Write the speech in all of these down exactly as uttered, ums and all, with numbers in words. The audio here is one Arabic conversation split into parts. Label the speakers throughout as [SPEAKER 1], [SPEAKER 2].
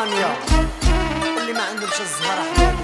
[SPEAKER 1] رانيا اللي ما عندهمش الزهر حبابي.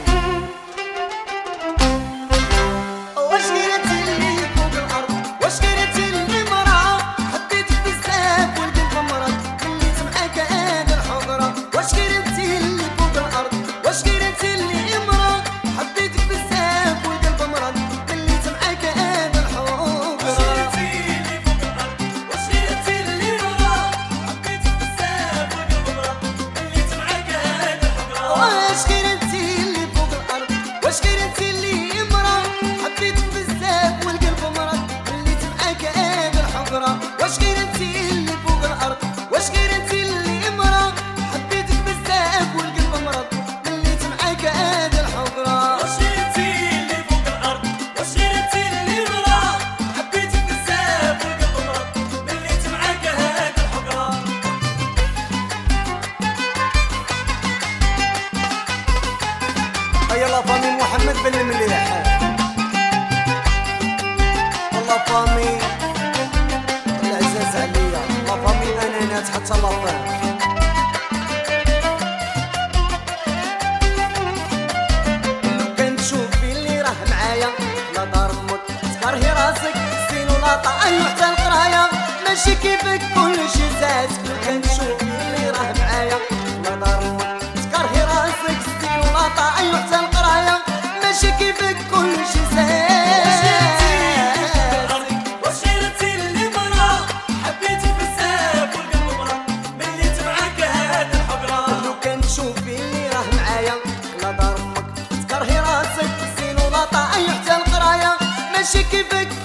[SPEAKER 1] واش قريتي اللي فوق الارض، واش قريتي اللي مرأة حبيتك بزاف والقلب مرض خليت معاك هاد الحضرة. واش قريتي اللي فوق الارض، واش قريتي اللي مرأة حبيتك بزاف والقلب مرض خليت معاك هاد الحضرة. واش قريتي اللي فوق الارض، واش قريتي اللي مرأة حبيتك بزاف والقلب مرض خليت معاك هاد الحضرة. واش قريتي اللي فوق الارض، واش قريتي اللي مرأة حبيتك بزاف والقلب مرض خليت معاك هاد الحضرة. واش قريتي اللي فوق الارض، واش قريتي اللي مرأة حبيتك بزاف والقلب مرض خليت معاك هاد الحضرة. واش قريتي اللي فوق الارض، واش قريتي اللي مرأة حبيتك بزاف والقلب مرض خليت معاك هاد الحضرة. هيا لا فامي محمد بن المليح، والله فامي العزاز عليا، لا فامي انانات حتى لا فام. لو كان تشوفي اللي راه معايا لا دار موت تكرهي راسك السين ولا طعن حتى القرايه ماشي كيفك كلشي زازك. لو كان تشوفي اللي راه معايا لا دار موت تكرهي راسك السين ولا طعن حتى القرايه ماشي كيفك كلشي زازك. ماشي كيفك